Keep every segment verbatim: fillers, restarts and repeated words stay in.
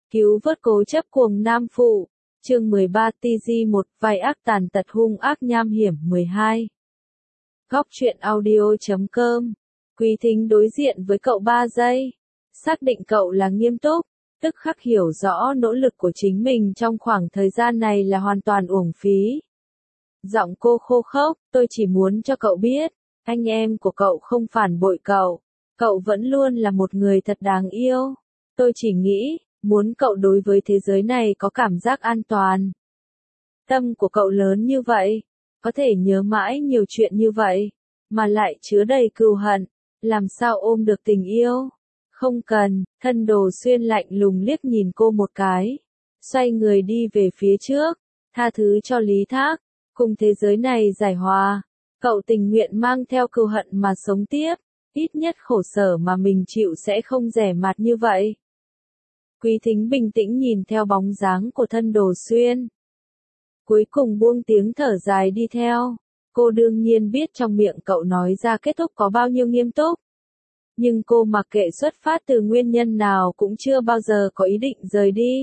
Cứu vớt cố chấp cuồng nam phụ. Chương mười ba T G một Vai ác tàn tật hung ác nham hiểm mười hai. Góc truyện audio chấm com. Quý thính đối diện với cậu ba giây. Xác định cậu là nghiêm túc, tức khắc hiểu rõ nỗ lực của chính mình trong khoảng thời gian này là hoàn toàn uổng phí. Giọng cô khô khốc, tôi chỉ muốn cho cậu biết, anh em của cậu không phản bội cậu. Cậu vẫn luôn là một người thật đáng yêu. Tôi chỉ nghĩ, muốn cậu đối với thế giới này có cảm giác an toàn. Tâm của cậu lớn như vậy, có thể nhớ mãi nhiều chuyện như vậy, mà lại chứa đầy cừu hận, làm sao ôm được tình yêu? Không cần, Thân Đồ Xuyên lạnh lùng liếc nhìn cô một cái, xoay người đi về phía trước, tha thứ cho Lý Thác, cùng thế giới này giải hòa. Cậu tình nguyện mang theo cừu hận mà sống tiếp, ít nhất khổ sở mà mình chịu sẽ không rẻ mạt như vậy. Quý thính bình tĩnh nhìn theo bóng dáng của Thân Đồ Xuyên. Cuối cùng buông tiếng thở dài đi theo. Cô đương nhiên biết trong miệng cậu nói ra kết thúc có bao nhiêu nghiêm túc. Nhưng cô mặc kệ xuất phát từ nguyên nhân nào cũng chưa bao giờ có ý định rời đi.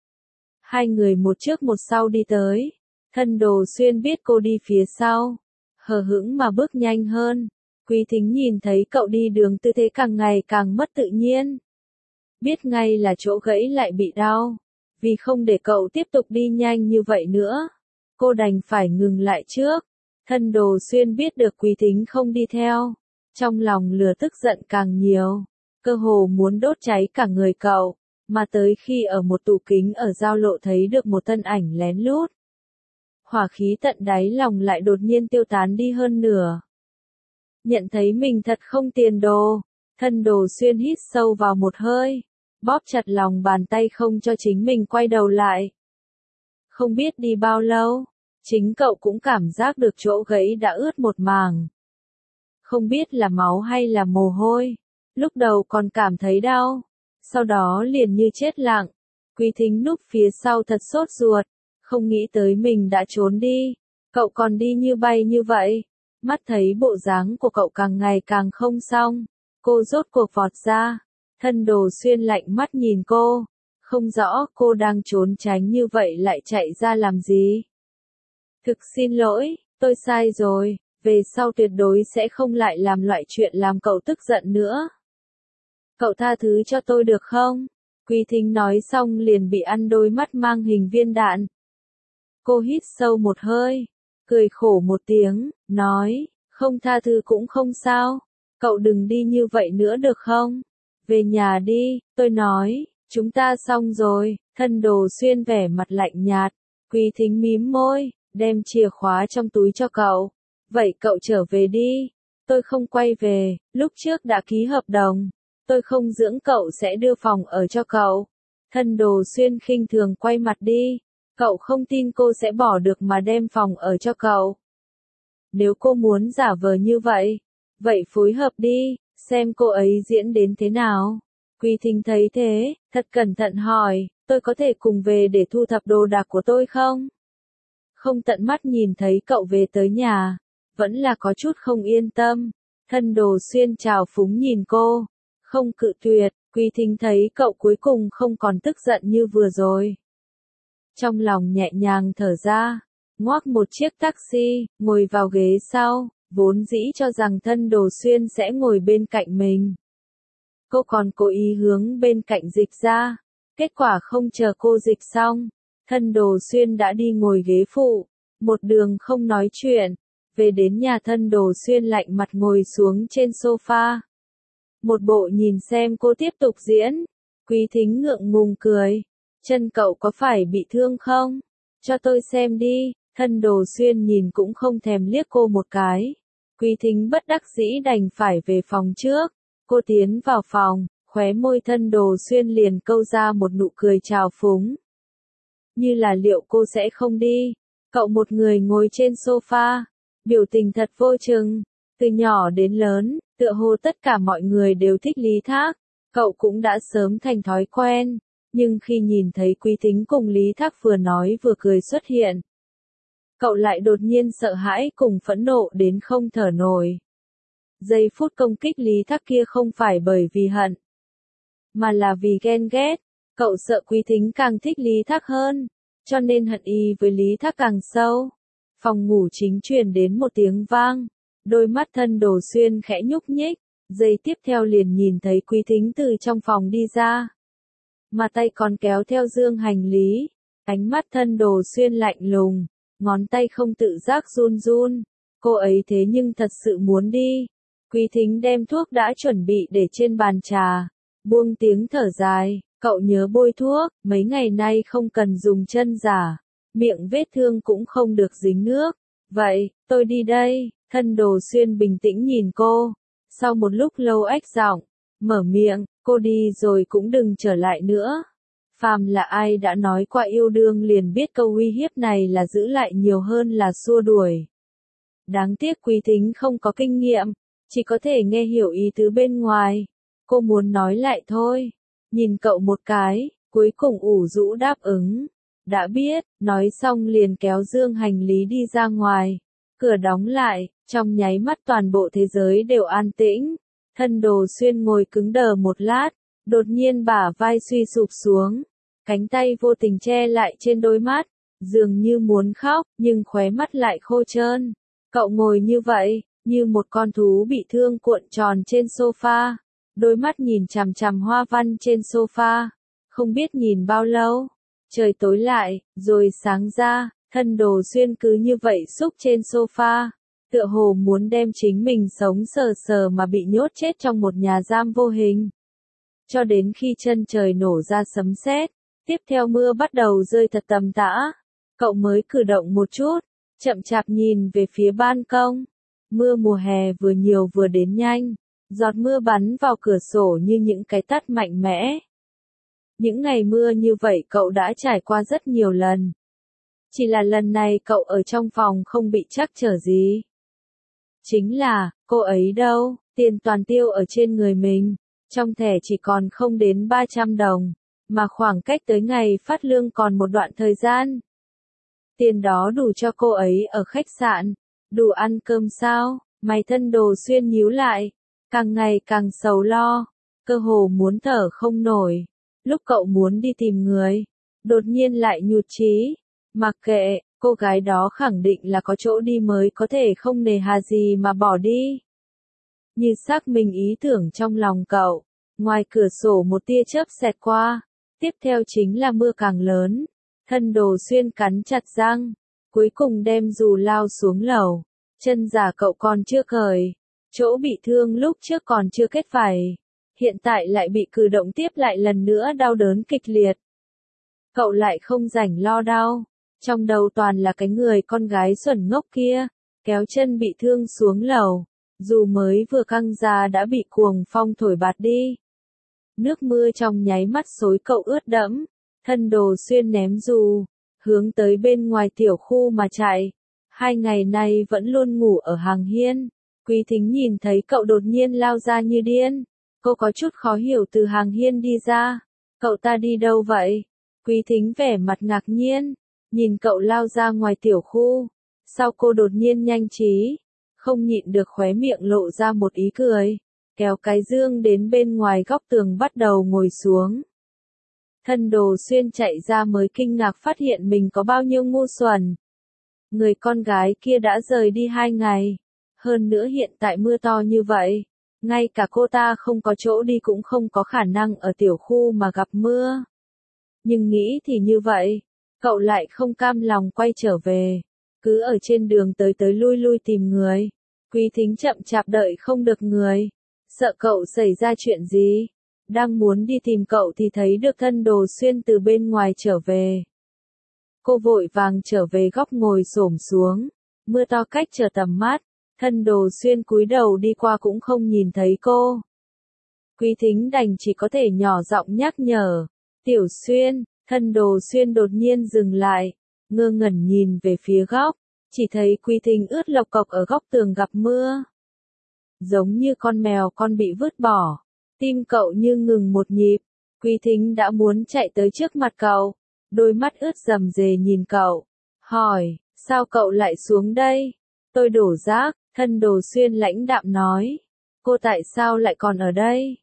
Hai người một trước một sau đi tới. Thân Đồ Xuyên biết cô đi phía sau, hờ hững mà bước nhanh hơn. Quý thính nhìn thấy cậu đi đường tư thế càng ngày càng mất tự nhiên. Biết ngay là chỗ gãy lại bị đau. Vì không để cậu tiếp tục đi nhanh như vậy nữa, cô đành phải ngừng lại trước. Thân Đồ Xuyên biết được Quý thính không đi theo. Trong lòng lửa tức giận càng nhiều. Cơ hồ muốn đốt cháy cả người cậu. Mà tới khi ở một tủ kính ở giao lộ thấy được một thân ảnh lén lút. Hỏa khí tận đáy lòng lại đột nhiên tiêu tán đi hơn nửa. Nhận thấy mình thật không tiền đồ. Thân Đồ Xuyên hít sâu vào một hơi, bóp chặt lòng bàn tay không cho chính mình quay đầu lại. Không biết đi bao lâu, chính cậu cũng cảm giác được chỗ gãy đã ướt một mảng. Không biết là máu hay là mồ hôi, lúc đầu còn cảm thấy đau, sau đó liền như chết lặng. Quý thính núp phía sau thật sốt ruột, không nghĩ tới mình đã trốn đi, cậu còn đi như bay như vậy. Mắt thấy bộ dáng của cậu càng ngày càng không xong, cô rốt cuộc vọt ra. Thân Đồ Xuyên lạnh mắt nhìn cô, không rõ cô đang trốn tránh như vậy lại chạy ra làm gì. Thực xin lỗi, tôi sai rồi, về sau tuyệt đối sẽ không lại làm loại chuyện làm cậu tức giận nữa. Cậu tha thứ cho tôi được không? Quý thính nói xong liền bị ăn đôi mắt mang hình viên đạn. Cô hít sâu một hơi, cười khổ một tiếng, nói, không tha thứ cũng không sao, cậu đừng đi như vậy nữa được không? Về nhà đi, tôi nói, chúng ta xong rồi. Thân Đồ Xuyên vẻ mặt lạnh nhạt. Quý thính mím môi, đem chìa khóa trong túi cho cậu. Vậy cậu trở về đi. Tôi không quay về, lúc trước đã ký hợp đồng. Tôi không dưỡng cậu sẽ đưa phòng ở cho cậu. Thân Đồ Xuyên khinh thường quay mặt đi. Cậu không tin cô sẽ bỏ được mà đem phòng ở cho cậu. Nếu cô muốn giả vờ như vậy, vậy phối hợp đi. Xem cô ấy diễn đến thế nào. Quý thính thấy thế, thật cẩn thận hỏi, tôi có thể cùng về để thu thập đồ đạc của tôi không? Không tận mắt nhìn thấy cậu về tới nhà, vẫn là có chút không yên tâm. Thân Đồ Xuyên trào phúng nhìn cô, không cự tuyệt. Quý thính thấy cậu cuối cùng không còn tức giận như vừa rồi. Trong lòng nhẹ nhàng thở ra, ngoác một chiếc taxi, ngồi vào ghế sau. Vốn dĩ cho rằng Thân Đồ Xuyên sẽ ngồi bên cạnh mình. Cô còn cố ý hướng bên cạnh dịch ra. Kết quả không chờ cô dịch xong, Thân Đồ Xuyên đã đi ngồi ghế phụ. Một đường không nói chuyện. Về đến nhà Thân Đồ Xuyên lạnh mặt ngồi xuống trên sofa. Một bộ nhìn xem cô tiếp tục diễn. Quý thính ngượng ngùng cười. Chân cậu có phải bị thương không? Cho tôi xem đi. Thân Đồ Xuyên nhìn cũng không thèm liếc cô một cái. Quý thính bất đắc dĩ đành phải về phòng trước. Cô tiến vào phòng, khóe môi Thân Đồ Xuyên liền câu ra một nụ cười trào phúng. Như là liệu cô sẽ không đi. Cậu một người ngồi trên sofa, biểu tình thật vô chừng. Từ nhỏ đến lớn, tựa hồ tất cả mọi người đều thích Lý Thác. Cậu cũng đã sớm thành thói quen. Nhưng khi nhìn thấy Quý thính cùng Lý Thác vừa nói vừa cười xuất hiện, cậu lại đột nhiên sợ hãi cùng phẫn nộ đến không thở nổi. Giây phút công kích Lý Thác kia không phải bởi vì hận, mà là vì ghen ghét. Cậu sợ Quý Thính càng thích Lý Thác hơn, cho nên hận y với Lý Thác càng sâu. Phòng ngủ chính truyền đến một tiếng vang, đôi mắt Thân Đồ Xuyên khẽ nhúc nhích, giây tiếp theo liền nhìn thấy Quý Thính từ trong phòng đi ra. Mà tay còn kéo theo dương hành lý, ánh mắt Thân Đồ Xuyên lạnh lùng, ngón tay không tự giác run run. Cô ấy thế nhưng thật sự muốn đi. Quý Thính đem thuốc đã chuẩn bị để trên bàn trà, buông tiếng thở dài, cậu nhớ bôi thuốc, mấy ngày nay không cần dùng chân giả, miệng vết thương cũng không được dính nước. Vậy, tôi đi đây. Thân Đồ Xuyên bình tĩnh nhìn cô, sau một lúc lâu ách giọng, mở miệng, cô đi rồi cũng đừng trở lại nữa. Phàm là ai đã nói qua yêu đương liền biết câu uy hiếp này là giữ lại nhiều hơn là xua đuổi. Đáng tiếc Quý Thính không có kinh nghiệm, chỉ có thể nghe hiểu ý tứ bên ngoài. Cô muốn nói lại thôi, nhìn cậu một cái, cuối cùng ủ rũ đáp ứng. Đã biết, nói xong liền kéo dương hành lý đi ra ngoài. Cửa đóng lại, trong nháy mắt toàn bộ thế giới đều an tĩnh. Thân Đồ Xuyên ngồi cứng đờ một lát, đột nhiên bả vai suy sụp xuống, cánh tay vô tình che lại trên đôi mắt, dường như muốn khóc, nhưng khóe mắt lại khô trơn. Cậu ngồi như vậy, như một con thú bị thương cuộn tròn trên sofa, đôi mắt nhìn chằm chằm hoa văn trên sofa, không biết nhìn bao lâu. Trời tối lại, rồi sáng ra, Thân Đồ Xuyên cứ như vậy xúc trên sofa, tựa hồ muốn đem chính mình sống sờ sờ mà bị nhốt chết trong một nhà giam vô hình. Cho đến khi chân trời nổ ra sấm sét, tiếp theo mưa bắt đầu rơi thật tầm tã, cậu mới cử động một chút, chậm chạp nhìn về phía ban công. Mưa mùa hè vừa nhiều vừa đến nhanh, giọt mưa bắn vào cửa sổ như những cái tát mạnh mẽ. Những ngày mưa như vậy cậu đã trải qua rất nhiều lần. Chỉ là lần này cậu ở trong phòng không bị trắc trở gì. Chính là, cô ấy đâu, tiền toàn tiêu ở trên người mình, trong thẻ chỉ còn không đến ba trăm đồng, mà khoảng cách tới ngày phát lương còn một đoạn thời gian. Tiền đó đủ cho cô ấy ở khách sạn, đủ ăn cơm sao? Mày Thân Đồ Xuyên nhíu lại, càng ngày càng sầu lo, cơ hồ muốn thở không nổi. Lúc cậu muốn đi tìm người, đột nhiên lại nhụt chí. Mặc kệ, cô gái đó khẳng định là có chỗ đi mới có thể không nề hà gì mà bỏ đi. Như xác minh ý tưởng trong lòng cậu, ngoài cửa sổ một tia chớp xẹt qua, tiếp theo chính là mưa càng lớn. Thân Đồ Xuyên cắn chặt răng, cuối cùng đem dù lao xuống lầu, chân giả cậu còn chưa cởi, chỗ bị thương lúc trước còn chưa kết vảy, hiện tại lại bị cử động tiếp lại lần nữa đau đớn kịch liệt. Cậu lại không rảnh lo đau, trong đầu toàn là cái người con gái xuẩn ngốc kia, kéo chân bị thương xuống lầu, dù mới vừa căng ra đã bị cuồng phong thổi bạt đi. Nước mưa trong nháy mắt xối cậu ướt đẫm, Thân Đồ Xuyên ném dù, hướng tới bên ngoài tiểu khu mà chạy. Hai ngày nay vẫn luôn ngủ ở hàng hiên. Quý Thính nhìn thấy cậu đột nhiên lao ra như điên, cô có chút khó hiểu từ hàng hiên đi ra. Cậu ta đi đâu vậy? Quý Thính vẻ mặt ngạc nhiên, nhìn cậu lao ra ngoài tiểu khu. Sau cô đột nhiên nhanh trí, không nhịn được khóe miệng lộ ra một ý cười, kéo cái dương đến bên ngoài góc tường bắt đầu ngồi xuống. Thân Đồ Xuyên chạy ra mới kinh ngạc phát hiện mình có bao nhiêu ngu xuẩn. Người con gái kia đã rời đi hai ngày, hơn nữa hiện tại mưa to như vậy, ngay cả cô ta không có chỗ đi cũng không có khả năng ở tiểu khu mà gặp mưa. Nhưng nghĩ thì như vậy, cậu lại không cam lòng quay trở về, cứ ở trên đường tới tới lui lui tìm người. Quý Thính chậm chạp đợi không được người, sợ cậu xảy ra chuyện gì. Đang muốn đi tìm cậu thì thấy được Thân Đồ Xuyên từ bên ngoài trở về. Cô vội vàng trở về góc ngồi xổm xuống, mưa to cách trở tầm mắt, Thân Đồ Xuyên cúi đầu đi qua cũng không nhìn thấy cô. Quý Thính đành chỉ có thể nhỏ giọng nhắc nhở, Tiểu Xuyên. Thân Đồ Xuyên đột nhiên dừng lại, ngơ ngẩn nhìn về phía góc, chỉ thấy Quý Thính ướt lộc cộc ở góc tường gặp mưa. Giống như con mèo con bị vứt bỏ. Tim cậu như ngừng một nhịp, Quý Thính đã muốn chạy tới trước mặt cậu, đôi mắt ướt rầm rề nhìn cậu, hỏi, sao cậu lại xuống đây? Tôi đổ rác. Thân Đồ Xuyên lãnh đạm nói, cô tại sao lại còn ở đây?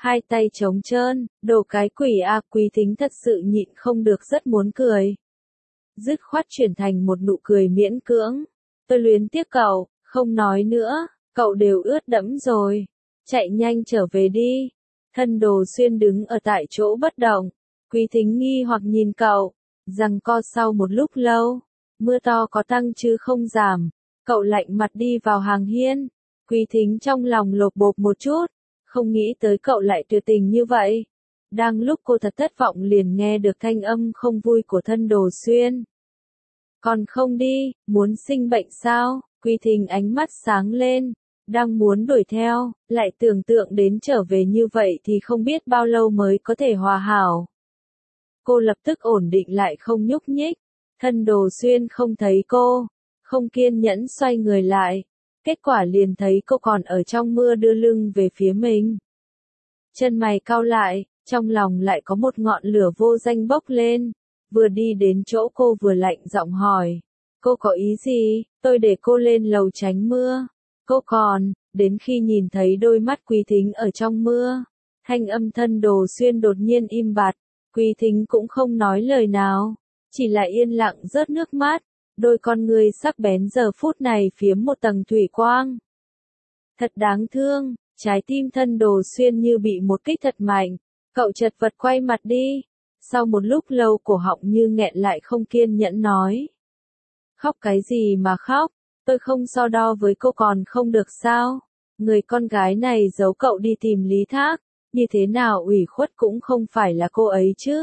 hai tay trống trơn, đồ cái quỷ a. Quý Thính thật sự nhịn không được rất muốn cười. Dứt khoát chuyển thành một nụ cười miễn cưỡng. Tôi luyến tiếc cậu, không nói nữa, cậu đều ướt đẫm rồi. Chạy nhanh trở về đi. Thân Đồ Xuyên đứng ở tại chỗ bất động. Quý Thính nghi hoặc nhìn cậu, giằng co sau một lúc lâu. Mưa to có tăng chứ không giảm. Cậu lạnh mặt đi vào hàng hiên. Quý Thính trong lòng lột bột một chút. Không nghĩ tới cậu lại tuyệt tình như vậy. Đang lúc cô thật thất vọng liền nghe được thanh âm không vui của Thân Đồ Xuyên. Còn không đi, muốn sinh bệnh sao? Quý Thính ánh mắt sáng lên. Đang muốn đuổi theo, lại tưởng tượng đến trở về như vậy thì không biết bao lâu mới có thể hòa hảo. Cô lập tức ổn định lại không nhúc nhích. Thân Đồ Xuyên không thấy cô, không kiên nhẫn xoay người lại. Kết quả liền thấy cô còn ở trong mưa đưa lưng về phía mình. Chân mày cau lại, trong lòng lại có một ngọn lửa vô danh bốc lên. Vừa đi đến chỗ cô vừa lạnh giọng hỏi. Cô có ý gì? Tôi để cô lên lầu tránh mưa. Cô còn, đến khi nhìn thấy đôi mắt Quý Thính ở trong mưa. Thanh âm Thân Đồ Xuyên đột nhiên im bặt. Quý Thính cũng không nói lời nào. Chỉ là yên lặng rớt nước mắt. Đôi con người sắc bén giờ phút này phiếm một tầng thủy quang. Thật đáng thương, trái tim Thân Đồ Xuyên như bị một kích thật mạnh. Cậu chật vật quay mặt đi. Sau một lúc lâu cổ họng như nghẹn lại không kiên nhẫn nói. Khóc cái gì mà khóc, tôi không so đo với cô còn không được sao. Người con gái này giấu cậu đi tìm Lý Thác, như thế nào ủy khuất cũng không phải là cô ấy chứ.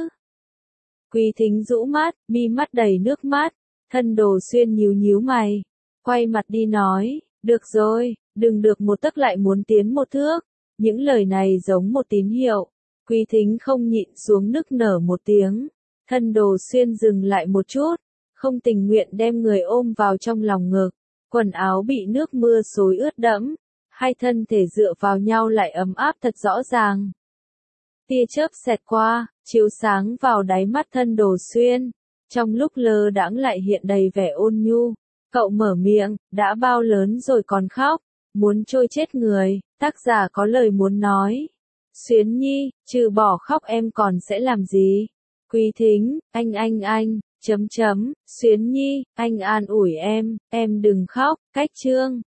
Quý Thính rũ mắt, mi mắt đầy nước mắt. Thân Đồ Xuyên nhíu nhíu mày, quay mặt đi nói, được rồi, đừng được một tấc lại muốn tiến một thước. Những lời này giống một tín hiệu. Quý Thính không nhịn xuống nức nở một tiếng. Thân Đồ Xuyên dừng lại một chút, không tình nguyện đem người ôm vào trong lòng ngực. Quần áo bị nước mưa xối ướt đẫm, hai thân thể dựa vào nhau lại ấm áp thật rõ ràng. Tia chớp xẹt qua, chiếu sáng vào đáy mắt Thân Đồ Xuyên. Trong lúc lơ đãng lại hiện đầy vẻ ôn nhu. Cậu mở miệng, đã bao lớn rồi còn khóc, muốn trôi chết người. Tác giả có lời muốn nói. Xuyến Nhi, trừ bỏ khóc em còn sẽ làm gì? Quý Thính, anh anh anh, chấm chấm, Xuyến Nhi, anh an ủi em, em đừng khóc, cách chương.